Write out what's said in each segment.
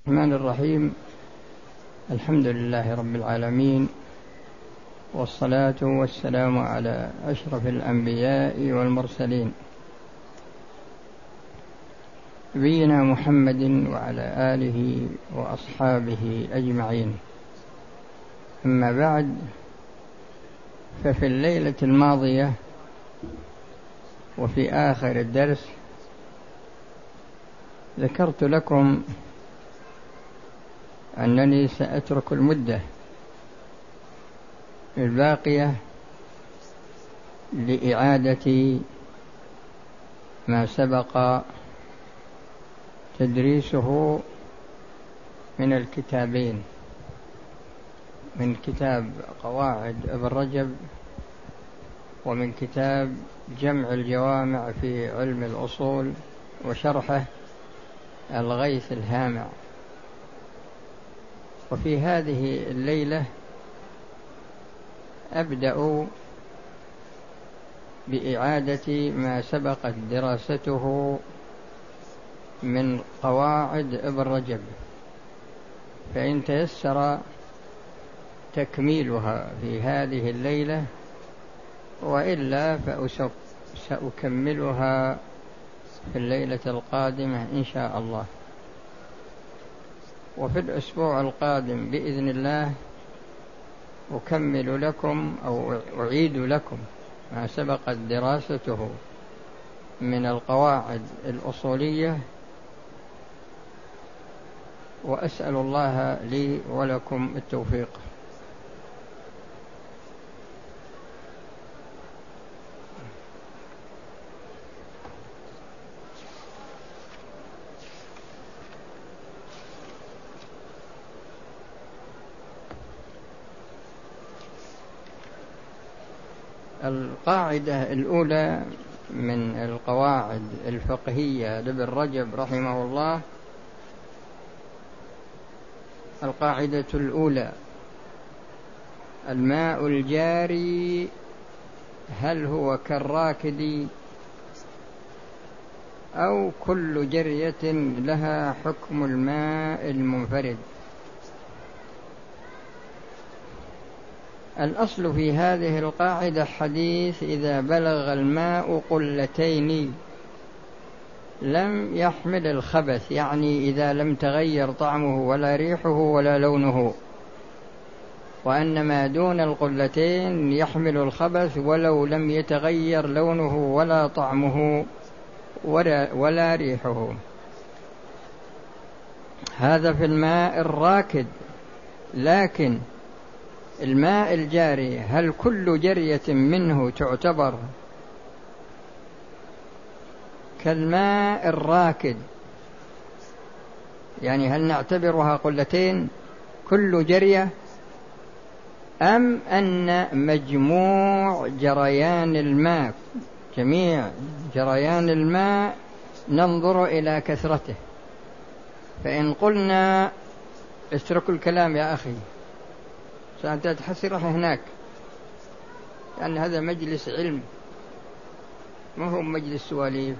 الرحمن الرحيم. الحمد لله رب العالمين، والصلاة والسلام على أشرف الأنبياء والمرسلين نبينا محمد وعلى آله وأصحابه أجمعين. أما بعد، ففي الليلة الماضية وفي آخر الدرس ذكرت لكم أنني سأترك المدة الباقية لإعادة ما سبق تدريسه من الكتابين، من كتاب قواعد ابن رجب ومن كتاب جمع الجوامع في علم الأصول وشرحه الغيث الهامع. وفي هذه الليلة أبدأ بإعادة ما سبقت دراسته من قواعد ابن رجب، فإن تيسر تكميلها في هذه الليلة، وإلا فسأكملها في الليلة القادمة إن شاء الله. وفي الأسبوع القادم بإذن الله أكمل لكم أو أعيد لكم ما سبقت دراسته من القواعد الأصولية، وأسأل الله لي ولكم التوفيق. القاعدة الأولى من القواعد الفقهية لابن رجب رحمه الله، القاعدة الأولى: الماء الجاري هل هو كالراكد أو كل جرية لها حكم الماء المنفرد؟ الأصل في هذه القاعدة حديث إذا بلغ الماء قلتين لم يحمل الخبث، يعني إذا لم تغير طعمه ولا ريحه ولا لونه، وأن ما دون القلتين يحمل الخبث ولو لم يتغير لونه ولا طعمه ولا ريحه. هذا في الماء الراكد. لكن الماء الجاري هل كل جرية منه تعتبر كالماء الراكد؟ يعني هل نعتبرها قلتين كل جرية، أم أن مجموع جريان الماء، جميع جريان الماء ننظر إلى كثرته؟ فإن قلنا اتركوا الكلام يا أخي، سأنت تحسر هناك، لأن هذا مجلس علم ما هو مجلس سواليف.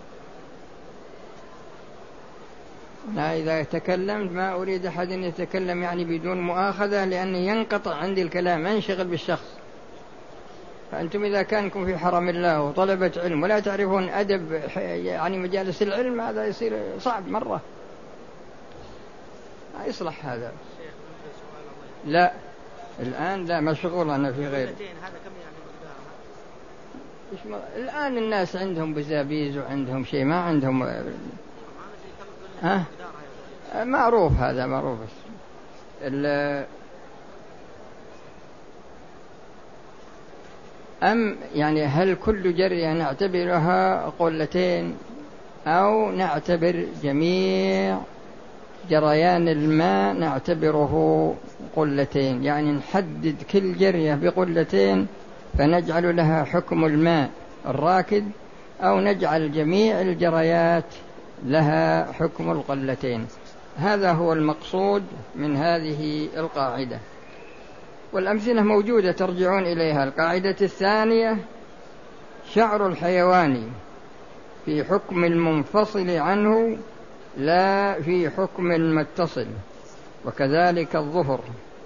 أنا إذا تكلمت ما أريد أحد أن يتكلم يعني بدون مؤاخذة، لأنه ينقطع عندي الكلام، أنشغل بالشخص. فأنتم إذا كانكم في حرم الله وطلبة علم ولا تعرفون أدب يعني مجالس العلم، هذا يصير صعب مرة، لا يصلح هذا. لا الآن لا، مشغول أنا في غير. الآن الناس عندهم بزابيز وعندهم شيء، ما عندهم معروف، هذا معروف. أم يعني هل كل جرية نعتبرها قلتين أو نعتبر جميع جريان الماء نعتبره قلتين؟ يعني نحدد كل جرية بقلتين فنجعل لها حكم الماء الراكد، أو نجعل جميع الجريات لها حكم القلتين. هذا هو المقصود من هذه القاعدة، والأمثلة موجودة ترجعون إليها. القاعدة الثانية: شعر الحيوان في حكم المنفصل عنه لا في حكم متصل، وكذلك الظفر.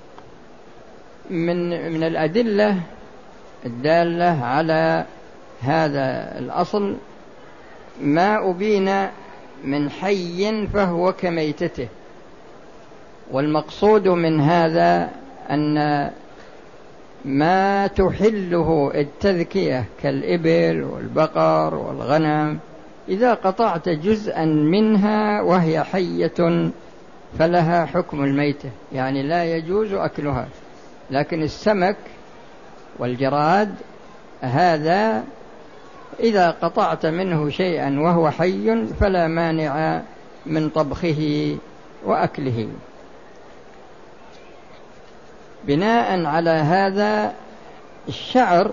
من الأدلة الدالة على هذا الأصل ما أبين من حي فهو كميتته، والمقصود من هذا أن ما تحله التذكية كالإبل والبقر والغنم إذا قطعت جزءا منها وهي حية فلها حكم الميتة، يعني لا يجوز أكلها. لكن السمك والجراد هذا إذا قطعت منه شيئا وهو حي فلا مانع من طبخه وأكله. بناء على هذا الشعر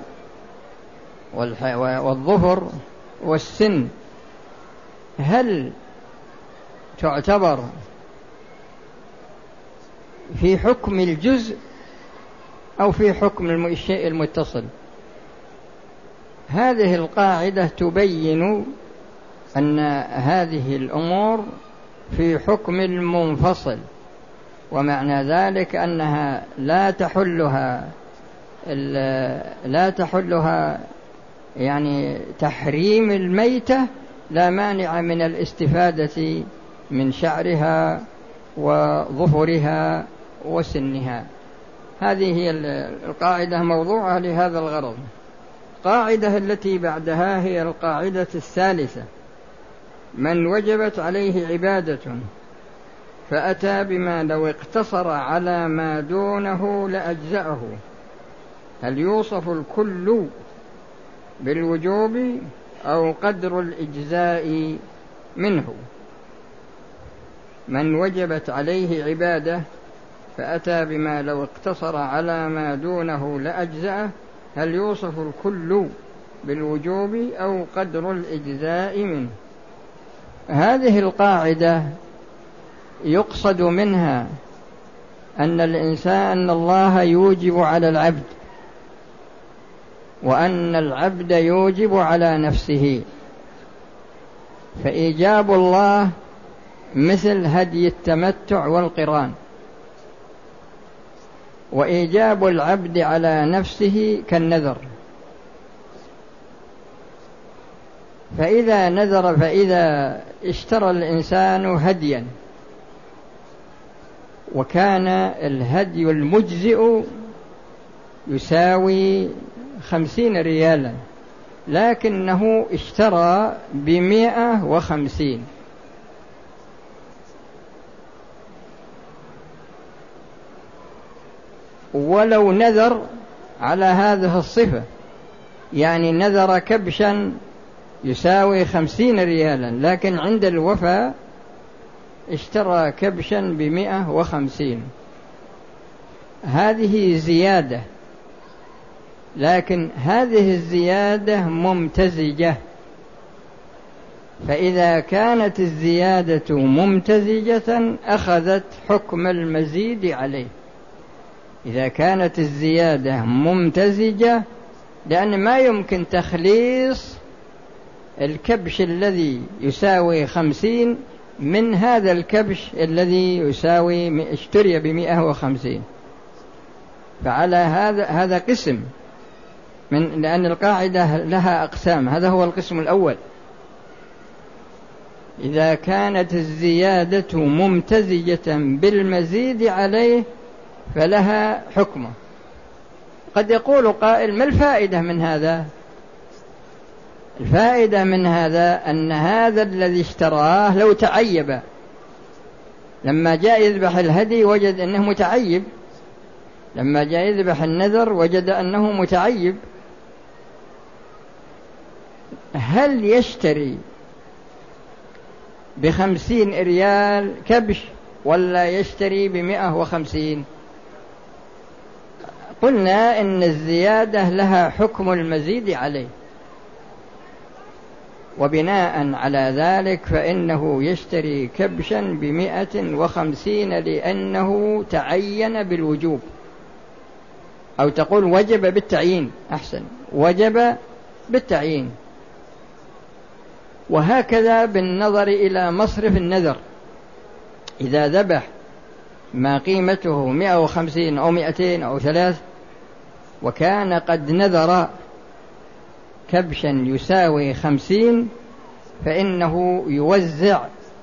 والظفر والسن هل تعتبر في حكم الجزء أو في حكم الشيء المتصل؟ هذه القاعدة تبين أن هذه الأمور في حكم المنفصل، ومعنى ذلك أنها لا تحلها يعني تحريم الميتة لا مانع من الاستفادة من شعرها وظفرها وسنها. هذه هي القاعدة موضوعة لهذا الغرض. القاعدة التي بعدها هي القاعدة الثالثة: من وجبت عليه عبادة فأتى بما لو اقتصر على ما دونه لأجزأه، هل يوصف الكل بالوجوب أو قدر الإجزاء منه؟ من وجبت عليه عبادة فأتى بما لو اقتصر على ما دونه لأجزأه، هل يوصف الكل بالوجوب أو قدر الإجزاء منه؟ هذه القاعدة يقصد منها أن الله يوجب على العبد، وأن العبد يوجب على نفسه، فإيجاب الله مثل هدي التمتع والقران، وإيجاب العبد على نفسه كالنذر. فإذا اشترى الإنسان هديا وكان الهدي المجزئ يساوي 50 ريالا، لكنه اشترى 150، ولو نذر على هذه الصفة، يعني نذر كبشا يساوي 50 ريالا، لكن عند الوفاء اشترى كبشا 150، هذه زيادة، لكن هذه الزيادة ممتزجة. فإذا كانت الزيادة ممتزجة أخذت حكم المزيد عليه. إذا كانت الزيادة ممتزجة، لأن ما يمكن تخليص الكبش الذي يساوي 50 من هذا الكبش الذي اشتري 150. فعلى هذا قسم لأن القاعدة لها أقسام، هذا هو القسم الأول. إذا كانت الزيادة ممتزجة بالمزيد عليه فلها حكمه. قد يقول قائل: ما الفائدة من هذا؟ الفائدة من هذا أن هذا الذي اشتراه لو تعيب، لما جاء يذبح الهدي وجد أنه متعيب، لما جاء يذبح النذر وجد أنه متعيب، هل يشتري 50 ريال كبش ولا يشتري 150؟ قلنا إن الزيادة لها حكم المزيد عليه، وبناء على ذلك فإنه يشتري كبشا 150 لأنه تعين بالوجوب، أو تقول وجب بالتعيين، أحسن، وجب بالتعيين. وهكذا بالنظر إلى مصرف النذر، إذا ذبح ما قيمته 150 أو 200 أو 3 وكان قد نذر كبشا يساوي 50 فإنه يوزع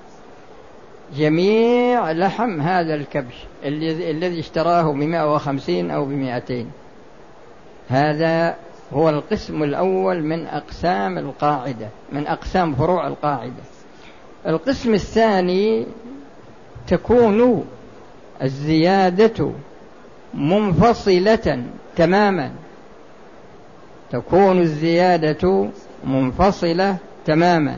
جميع لحم هذا الكبش الذي اشتراه ب150 أو ب200. هذا هو القسم الأول من أقسام القاعدة، من أقسام فروع القاعدة. القسم الثاني تكون الزيادة منفصلة تماما، تكون الزيادة منفصلة تماما.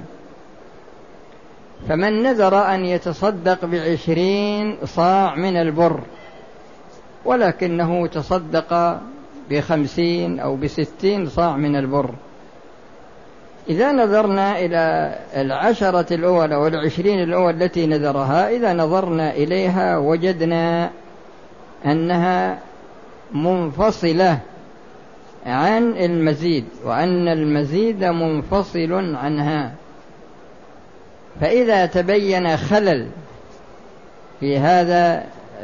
فمن نذر أن يتصدق ب20 صاع من البر ولكنه تصدق ب50 أو ب60 صاع من البر، إذا نظرنا إلى 10 الأول أو 20 الأول التي نذرها، إذا نظرنا إليها وجدنا أنها منفصلة عن المزيد، وأن المزيد منفصل عنها. فإذا تبين خلل في هذا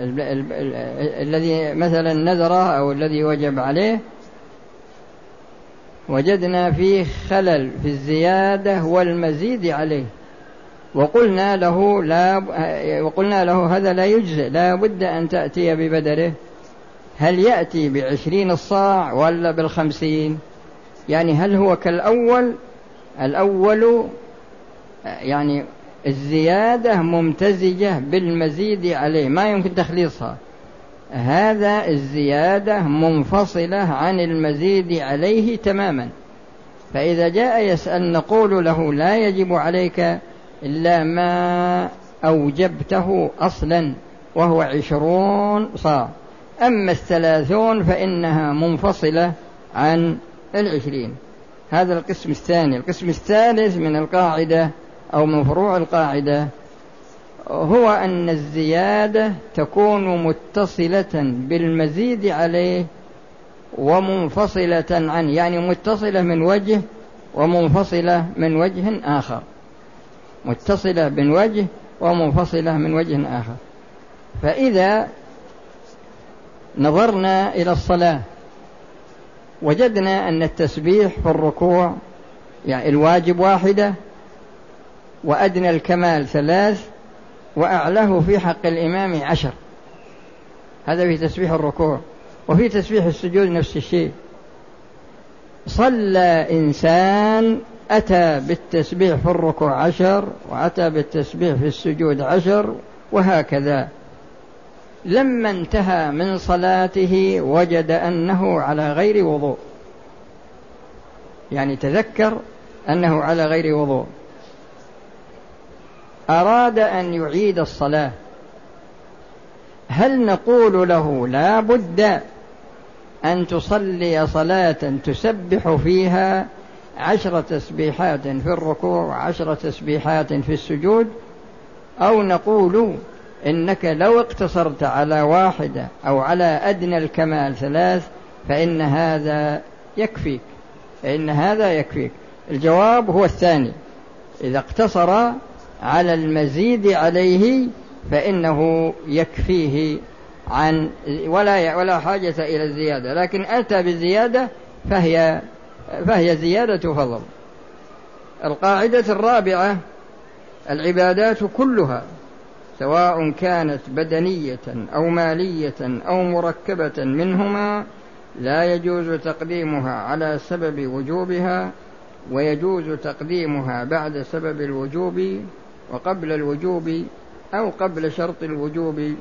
الذي مثلا نذره أو الذي وجب عليه، وجدنا فيه خلل في الزيادة والمزيد عليه، وقلنا له هذا لا يجزئ، لا بد أن تأتي ببدله. هل يأتي ب20 الصاع ولا بال50؟ يعني هل هو كالأول؟ الأول يعني الزيادة ممتزجة بالمزيد عليه، ما يمكن تخليصها. هذا الزيادة منفصلة عن المزيد عليه تماما. فإذا جاء يسأل نقول له لا يجب عليك إلا ما أوجبته أصلا وهو 20 صاع، أما 30 فإنها منفصلة عن 20. هذا القسم الثاني. القسم الثالث من القاعدة أو من فروع القاعدة هو أن الزيادة تكون متصلة بالمزيد عليه ومنفصلة عنه، يعني متصلة من وجه ومنفصلة من وجه آخر، متصلة من وجه ومنفصلة من وجه آخر. فإذا نظرنا إلى الصلاة وجدنا أن التسبيح في الركوع يعني الواجب 1 وأدنى الكمال 3 وأعلاه في حق الإمام 10. هذا في تسبيح الركوع. وفي تسبيح السجود نفس الشيء. صلى إنسان أتى بالتسبيح في الركوع 10 وأتى بالتسبيح في السجود 10 وهكذا. لما انتهى من صلاته وجد أنه على غير وضوء، يعني تذكر أنه على غير وضوء، أراد أن يعيد الصلاة. هل نقول له لا بد أن تصلي صلاة تسبح فيها 10 تسبيحات في الركوع و10 تسبيحات في السجود، أو نقول إنك لو اقتصرت على 1 أو على أدنى الكمال 3 فإن هذا يكفيك، فإن هذا يكفيك؟ الجواب هو الثاني. إذا اقتصر على المزيد عليه فإنه يكفيه عن ولا حاجة إلى الزيادة، لكن أتى بالزيادة فهي زيادة فضل. القاعدة الرابعة: العبادات كلها سواء كانت بدنية أو مالية أو مركبة منهما لا يجوز تقديمها على سبب وجوبها، ويجوز تقديمها بعد سبب الوجوب وقبل الوجوب أو قبل شرط الوجوب.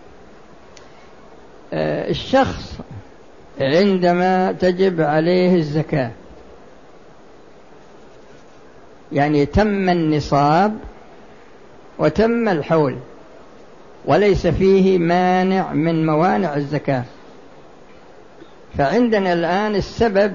الشخص عندما تجب عليه الزكاة يعني تم النصاب وتم الحول وليس فيه مانع من موانع الزكاة، فعندنا الآن السبب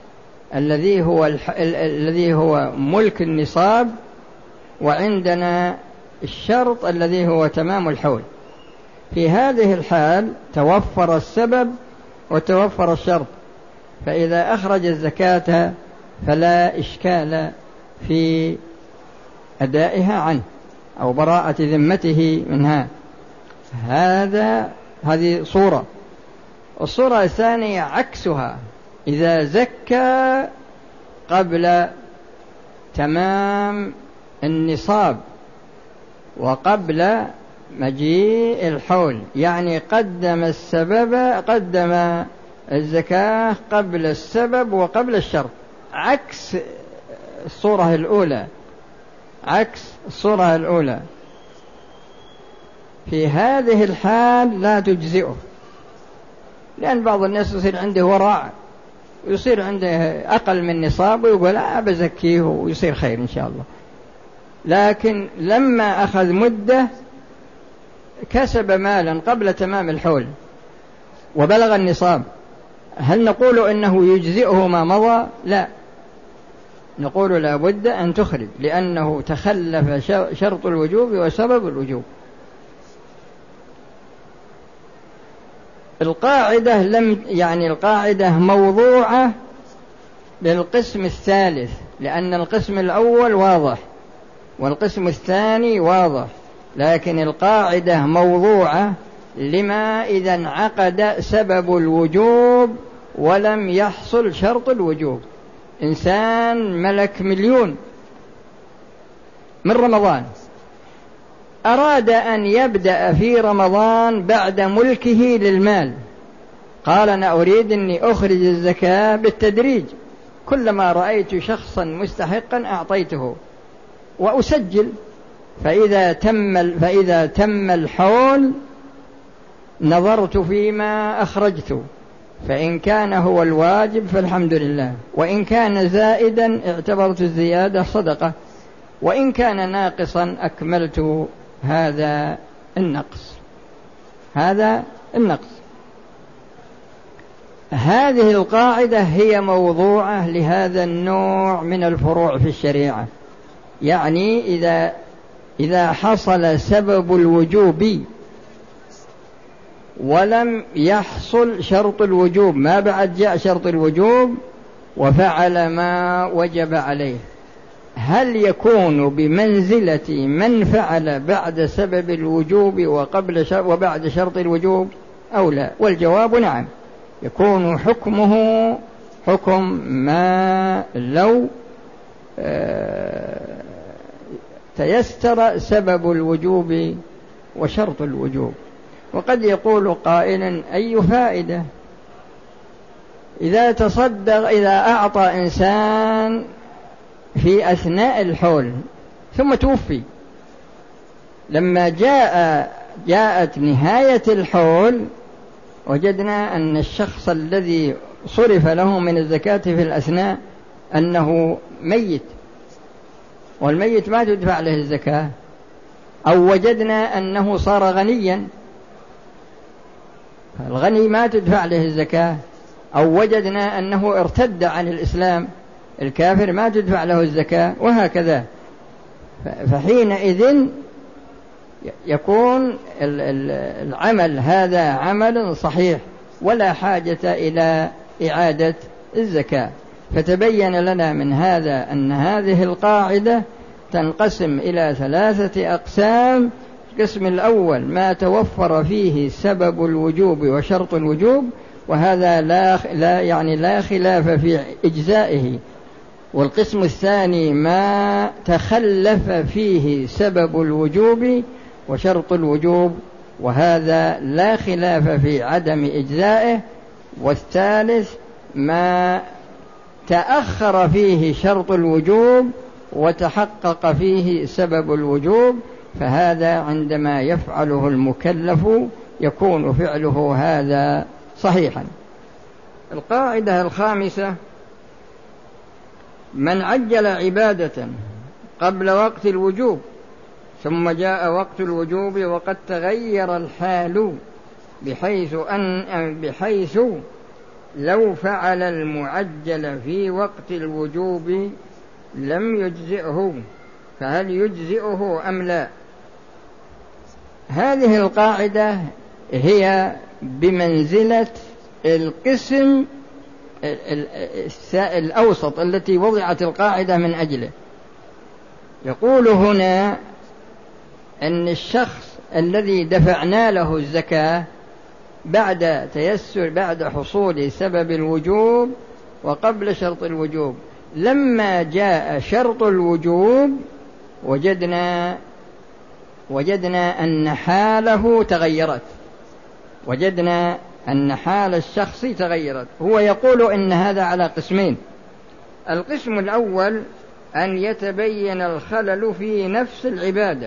الذي هو ملك النصاب، وعندنا الشرط الذي هو تمام الحول. في هذه الحال توفر السبب وتوفر الشرط، فإذا أخرج الزكاة فلا إشكال في أدائها عنه. أو براءة ذمته منها. هذه صورة. الصورة الثانية عكسها، إذا زكى قبل تمام النصاب وقبل مجيء الحول، يعني قدم الزكاة قبل السبب وقبل الشرط، عكس الصورة الأولى. في هذه الحال لا تجزئه، لأن بعض الناس يصير عنده ورع ويصير عنده أقل من نصاب ويقول بزكيه ويصير خير إن شاء الله. لكن لما أخذ مدة كسب مالا قبل تمام الحول وبلغ النصاب، هل نقول إنه يجزئه ما مضى؟ لا، نقول لا بد أن تخرج، لأنه تخلف شرط الوجوب وسبب الوجوب. القاعدة موضوعة للقسم الثالث، لأن القسم الأول واضح والقسم الثاني واضح، لكن القاعدة موضوعة لما إذا انعقد سبب الوجوب ولم يحصل شرط الوجوب. إنسان ملك 1,000,000 من رمضان، أراد أن يبدأ في رمضان بعد ملكه للمال، قال أنا أريد أني أخرج الزكاة بالتدريج، كلما رأيت شخصا مستحقا أعطيته وأسجل، فإذا تم الحول نظرت فيما أخرجت، فإن كان هو الواجب فالحمد لله، وإن كان زائدا اعتبرت الزيادة صدقة، وإن كان ناقصا أكملت هذا النقص. هذه القاعدة هي موضوعة لهذا النوع من الفروع في الشريعة، يعني إذا حصل سبب الوجوب ولم يحصل شرط الوجوب، ما بعد جاء شرط الوجوب وفعل ما وجب عليه، هل يكون بمنزلة من فعل بعد سبب الوجوب وبعد شرط الوجوب أو لا؟ والجواب نعم، يكون حكمه حكم ما لو تيسر سبب الوجوب وشرط الوجوب. وقد يقول قائل أي فائدة إذا أعطى إنسان في أثناء الحول ثم توفي، لما جاءت نهاية الحول وجدنا أن الشخص الذي صرف له من الزكاة في الأثناء أنه ميت، والميت ما تدفع له الزكاة، أو وجدنا أنه صار غنيا، الغني ما تدفع له الزكاة، أو وجدنا أنه ارتد عن الإسلام، الكافر ما تدفع له الزكاة، وهكذا. فحينئذ يكون العمل هذا عمل صحيح ولا حاجة إلى إعادة الزكاة. فتبين لنا من هذا أن هذه القاعدة تنقسم إلى 3 أقسام. القسم الأول ما توفر فيه سبب الوجوب وشرط الوجوب، وهذا لا خلاف في إجزائه. والقسم الثاني ما تخلف فيه سبب الوجوب وشرط الوجوب، وهذا لا خلاف في عدم إجزائه. والثالث ما تأخر فيه شرط الوجوب وتحقق فيه سبب الوجوب، فهذا عندما يفعله المكلف يكون فعله هذا صحيحا. القاعدة الخامسة: من عجل عبادة قبل وقت الوجوب ثم جاء وقت الوجوب وقد تغير الحال بحيث لو فعل المعجل في وقت الوجوب لم يجزئه، فهل يجزئه أم لا؟ هذه القاعدة هي بمنزلة القسم الأوسط التي وضعت القاعدة من أجله. يقول هنا: أن الشخص الذي دفعنا له الزكاة بعد حصول سبب الوجوب وقبل شرط الوجوب، لما جاء شرط الوجوب وجدنا أن حاله تغيرت، وجدنا أن حال الشخص تغيرت. هو يقول إن هذا على قسمين: القسم الأول أن يتبين الخلل في نفس العبادة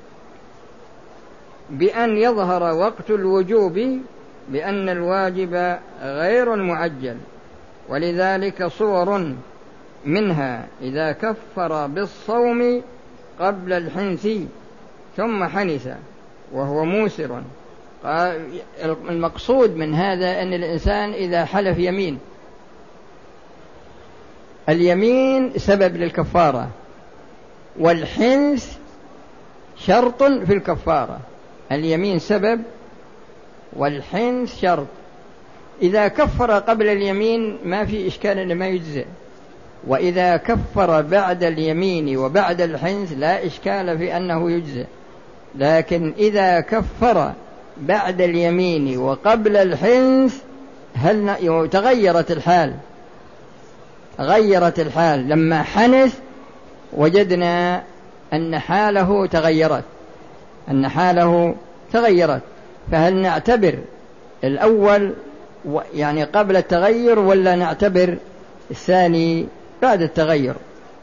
بأن يظهر وقت الوجوب بأن الواجب غير المعجل، ولذلك صور منها إذا كفر بالصوم قبل الحنث ثم حنث وهو موسر. المقصود من هذا أن الإنسان إذا حلف يمين، اليمين سبب للكفارة والحنث شرط في الكفارة، اليمين سبب والحنث شرط. إذا كفر قبل اليمين ما في إشكال أنه ما يجزئ، وإذا كفر بعد اليمين وبعد الحنث لا إشكال في أنه يجزئ. لكن إذا كفر بعد اليمين وقبل الحنث تغيرت الحال، غيرت الحال. لما حنث وجدنا أن حاله تغيرت، فهل نعتبر الأول يعني قبل التغير ولا نعتبر الثاني بعد التغير؟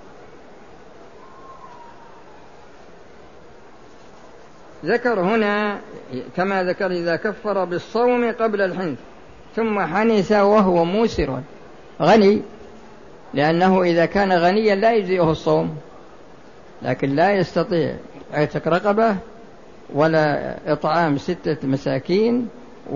ذكر هنا كما ذكر إذا كفر بالصوم قبل الحنث ثم حنث وهو موسر غني، لأنه إذا كان غنيا لا يجزئه الصوم، لكن لا يستطيع عتق رقبة ولا إطعام 6 مساكين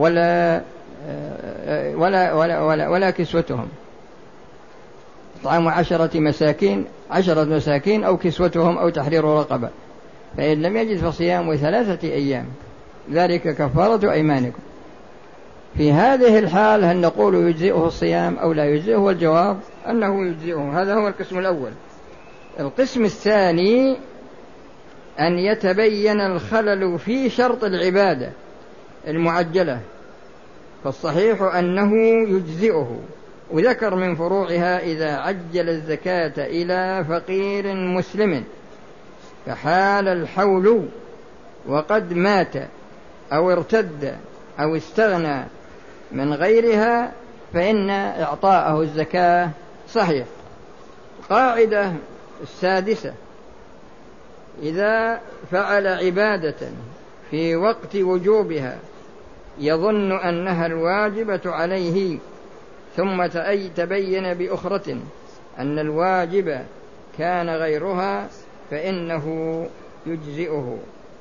ولا كسوتهم، إطعام 10 مساكين أو كسوتهم أو تحرير رقبة. فإن لم يجد فصيام 3 أيام، ذلك كفارة أيمانكم. في هذه الحال هل نقول يجزئه الصيام أو لا يجزئه؟ والجواب أنه يجزئه. هذا هو القسم الأول. القسم الثاني أن يتبين الخلل في شرط العبادة المعجلة، فالصحيح أنه يجزئه. وذكر من فروعها إذا عجل الزكاة إلى فقير مسلم فحال الحول وقد مات أو ارتد أو استغنى من غيرها فإن إعطاءه الزكاة صحيح. القاعدة السادسة: إذا فعل عبادة في وقت وجوبها يظن أنها الواجبة عليه ثم تبين بأخرى أن الواجب كان غيرها فإنه يجزئه.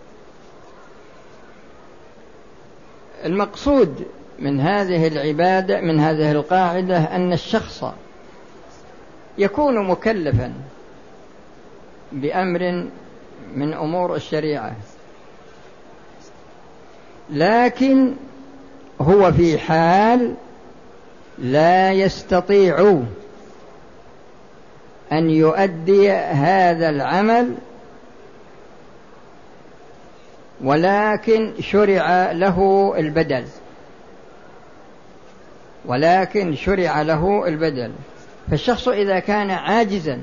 المقصود من هذه العبادة، من هذه القاعدة، أن الشخص يكون مكلفا بأمر من أمور الشريعة، لكن هو في حال لا يستطيع أن يؤدي هذا العمل، ولكن شرع له البدل. فالشخص إذا كان عاجزا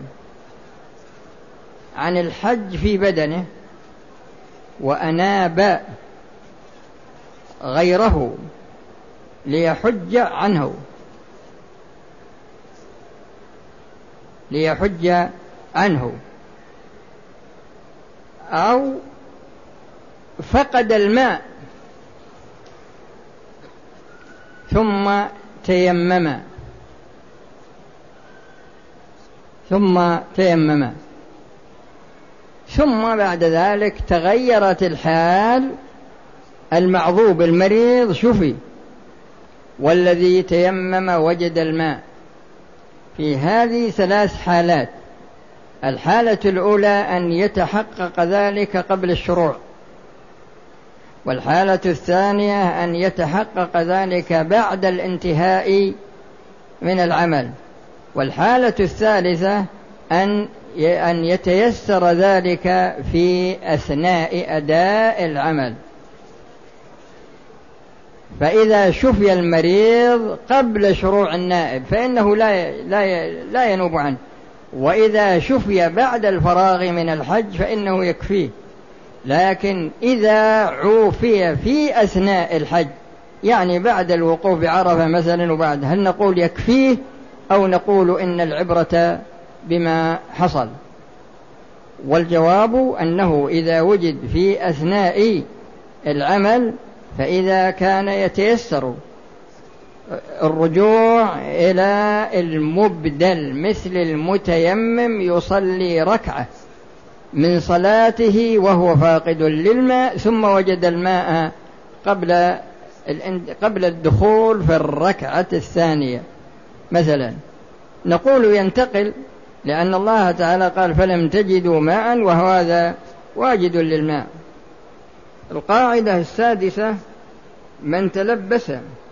عن الحج في بدنه وأناب غيره ليحج عنه أو فقد الماء ثم تيمم ثم بعد ذلك تغيرت الحال، المعذوب المريض شفي والذي تيمم وجد الماء. في هذه 3 حالات: الحالة الأولى أن يتحقق ذلك قبل الشروع، والحالة الثانية أن يتحقق ذلك بعد الانتهاء من العمل، والحالة الثالثة أن أن يتيسر ذلك في أثناء أداء العمل. فإذا شفي المريض قبل شروع النائب فإنه لا ينوب عنه، وإذا شفي بعد الفراغ من الحج فإنه يكفيه. لكن إذا عوفي في أثناء الحج، يعني بعد الوقوف بعرفة مثلا وبعد، هل نقول يكفيه أو نقول إن العبرة بما حصل؟ والجواب أنه إذا وجد في أثناء العمل، فإذا كان يتيسر الرجوع إلى المبدل مثل المتيمم يصلي ركعة من صلاته وهو فاقد للماء ثم وجد الماء قبل الدخول في الركعة الثانية مثلا، نقول ينتقل، لأن الله تعالى قال فلم تجدوا ماء وهذا واجد للماء. القاعدة السادسة: من تلبس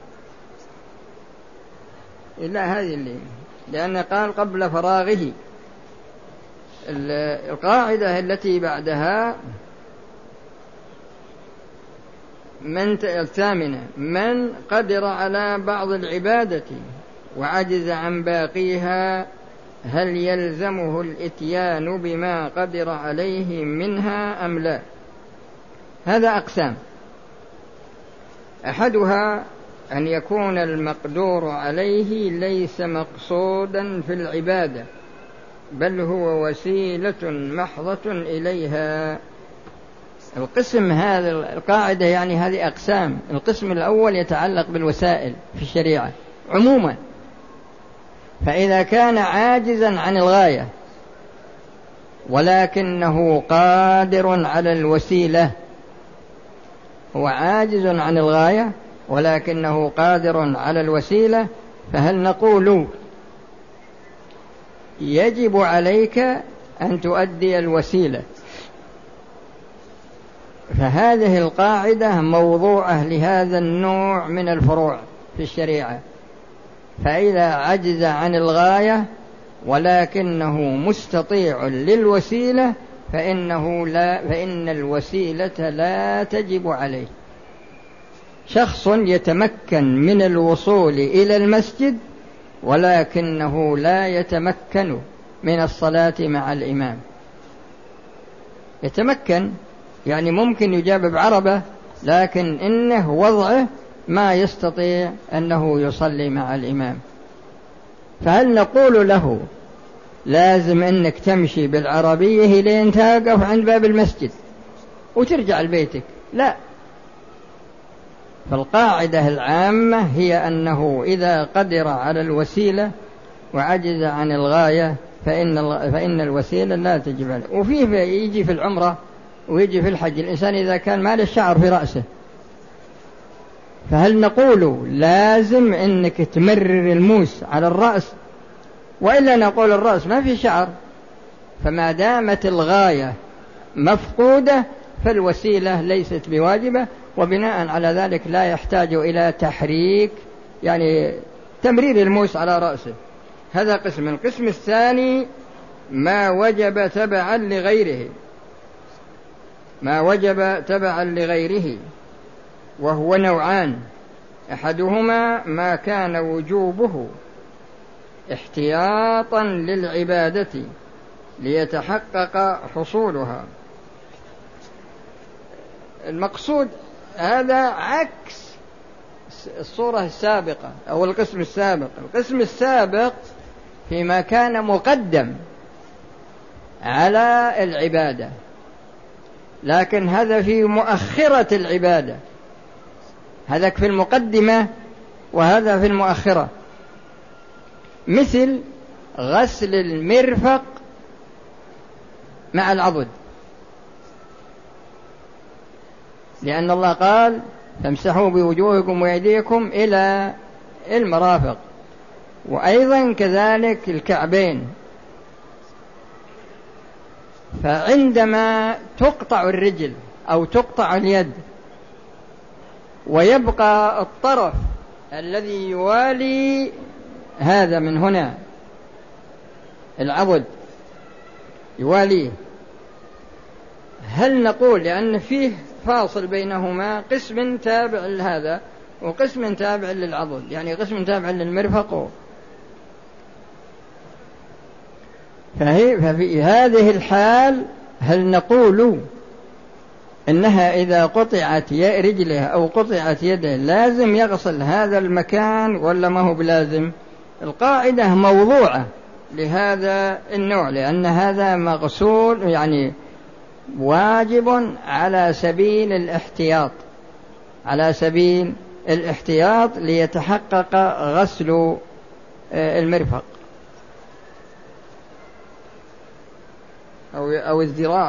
إلا هذه اللي لأن قال قبل فراغه. القاعدة التي بعدها الثامنة: من قدر على بعض العبادة وعجز عن باقيها هل يلزمه الإتيان بما قدر عليه منها أم لا؟ هذا أقسام: أحدها أن يكون المقدور عليه ليس مقصودا في العبادة بل هو وسيلة محضة إليها. القسم هذا القاعدة يعني هذه أقسام. القسم الأول يتعلق بالوسائل في الشريعة عموما، فإذا كان عاجزا عن الغاية ولكنه قادر على الوسيلة، هو عاجز عن الغاية ولكنه قادر على الوسيلة، فهل نقول يجب عليك أن تؤدي الوسيلة؟ فهذه القاعدة موضوعة لهذا النوع من الفروع في الشريعة. فإذا عجز عن الغاية ولكنه مستطيع للوسيلة فإن الوسيلة لا تجب عليه. شخص يتمكن من الوصول إلى المسجد ولكنه لا يتمكن من الصلاة مع الإمام. يتمكن يعني ممكن يجاب بعربة، لكن إنه وضعه ما يستطيع أنه يصلي مع الإمام، فهل نقول له لازم أنك تمشي بالعربية لين توقف عند باب المسجد وترجع لبيتك؟ لا. فالقاعدة العامة هي أنه إذا قدر على الوسيلة وعجز عن الغاية فإن الوسيلة لا تجب عليه. وفيه يجي في العمرة ويجي في الحج الإنسان إذا كان ما له الشعر في رأسه، فهل نقول لازم أنك تمرر الموس على الرأس؟ وإلا نقول الرأس ما في شعر، فما دامت الغاية مفقودة فالوسيلة ليست بواجبة، وبناء على ذلك لا يحتاج إلى تحريك يعني تمرير الموس على رأسه. هذا قسم. القسم الثاني ما وجب تبعا لغيره، ما وجب تبعا لغيره، وهو نوعان: أحدهما ما كان وجوبه احتياطا للعبادة ليتحقق حصولها. المقصود هذا عكس الصورة السابقة أو القسم السابق. القسم السابق فيما كان مقدم على العبادة، لكن هذا في مؤخرة العبادة، هذا في المقدمة وهذا في المؤخرة، مثل غسل المرفق مع العضد، لأن الله قال فامسحوا بوجوهكم وأيديكم إلى المرافق، وأيضا كذلك الكعبين. فعندما تقطع الرجل أو تقطع اليد ويبقى الطرف الذي يوالي هذا من هنا العضد يواليه. هل نقول لأن فيه فاصل بينهما، قسم تابع لهذا وقسم تابع للعضد، يعني قسم تابع للمرفق، ففي هذه الحال هل نقول إنها إذا قطعت رجله أو قطعت يده لازم يغسل هذا المكان ولا ما هو بلازم؟ القاعدة موضوعة لهذا النوع، لأن هذا مغسول يعني واجب على سبيل الاحتياط، على سبيل الاحتياط ليتحقق غسل المرفق أو الذراع،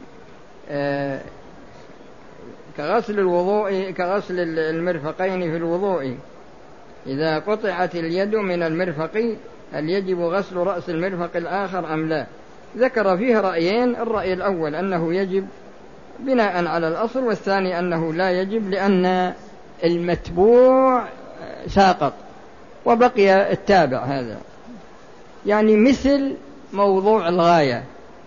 كغسل الوضوء، كغسل المرفقين في الوضوء. إذا قطعت اليد من المرفق هل يجب غسل رأس المرفق الآخر أم لا؟ ذكر فيه رأيين، الرأي الأول أنه يجب بناء على الأصل، والثاني أنه لا يجب لأن المتبوع ساقط وبقي التابع، هذا يعني مثل موضوع الغاية.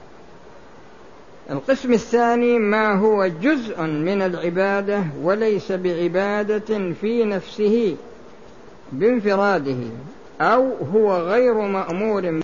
القسم الثاني ما هو جزء من العبادة وليس بعبادة في نفسه بانفراده، أو هو غير مأمور